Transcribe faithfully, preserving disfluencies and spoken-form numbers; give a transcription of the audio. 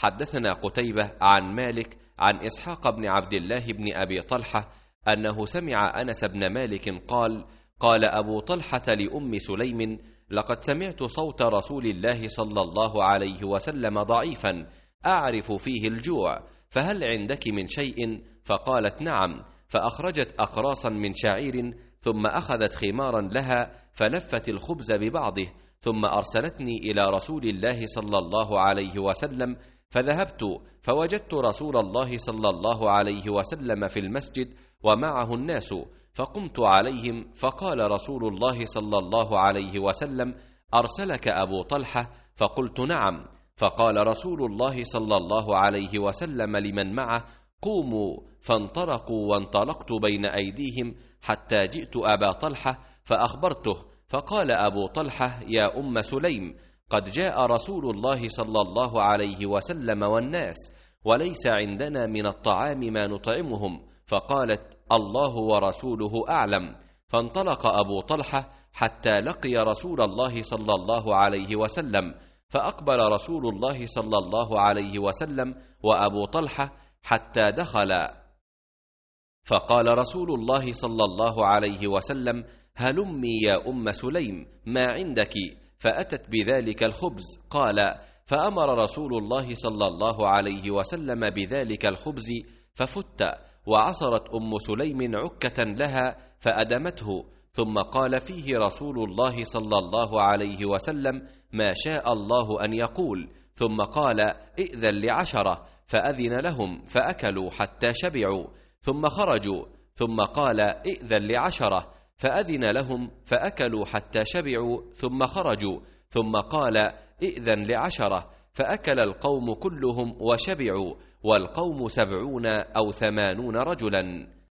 حدثنا قتيبة عن مالك عن إسحاق بن عبد الله بن أبي طلحة أنه سمع أنس بن مالك قال: قال أبو طلحة لأم سليم: لقد سمعت صوت رسول الله صلى الله عليه وسلم ضعيفا أعرف فيه الجوع، فهل عندك من شيء؟ فقالت: نعم. فأخرجت أقراصا من شعير، ثم أخذت خمارا لها فلفت الخبز ببعضه، ثم أرسلتني إلى رسول الله صلى الله عليه وسلم، فذهبت فوجدت رسول الله صلى الله عليه وسلم في المسجد ومعه الناس، فقمت عليهم، فقال رسول الله صلى الله عليه وسلم: أرسلك أبو طلحة؟ فقلت: نعم. فقال رسول الله صلى الله عليه وسلم لمن معه: قوموا، فانطلقوا، وانطلقت بين أيديهم حتى جئت أبا طلحة فأخبرته، فقال أبو طلحة: يا أم سليم، قد جاء رسول الله صلى الله عليه وسلم والناس، وليس عندنا من الطعام ما نطعمهم. فقالت: الله ورسوله أعلم. فانطلق أبو طلحة حتى لقي رسول الله صلى الله عليه وسلم، فأقبل رسول الله صلى الله عليه وسلم وأبو طلحة حتى دخل، فقال رسول الله صلى الله عليه وسلم: هلمي يا أم سليم، ما عندك؟ فأتت بذلك الخبز. قال: فأمر رسول الله صلى الله عليه وسلم بذلك الخبز ففت، وعصرت أم سليم عكة لها فأدمته، ثم قال فيه رسول الله صلى الله عليه وسلم ما شاء الله أن يقول، ثم قال: ائذن لعشرة، فأذن لهم فأكلوا حتى شبعوا، ثم خرجوا، ثم قال: ائذن لعشرة، فأذن لهم فأكلوا حتى شبعوا، ثم خرجوا، ثم قال: ائذن لعشرة، فأكل القوم كلهم وشبعوا، والقوم سبعون أو ثمانون رجلا.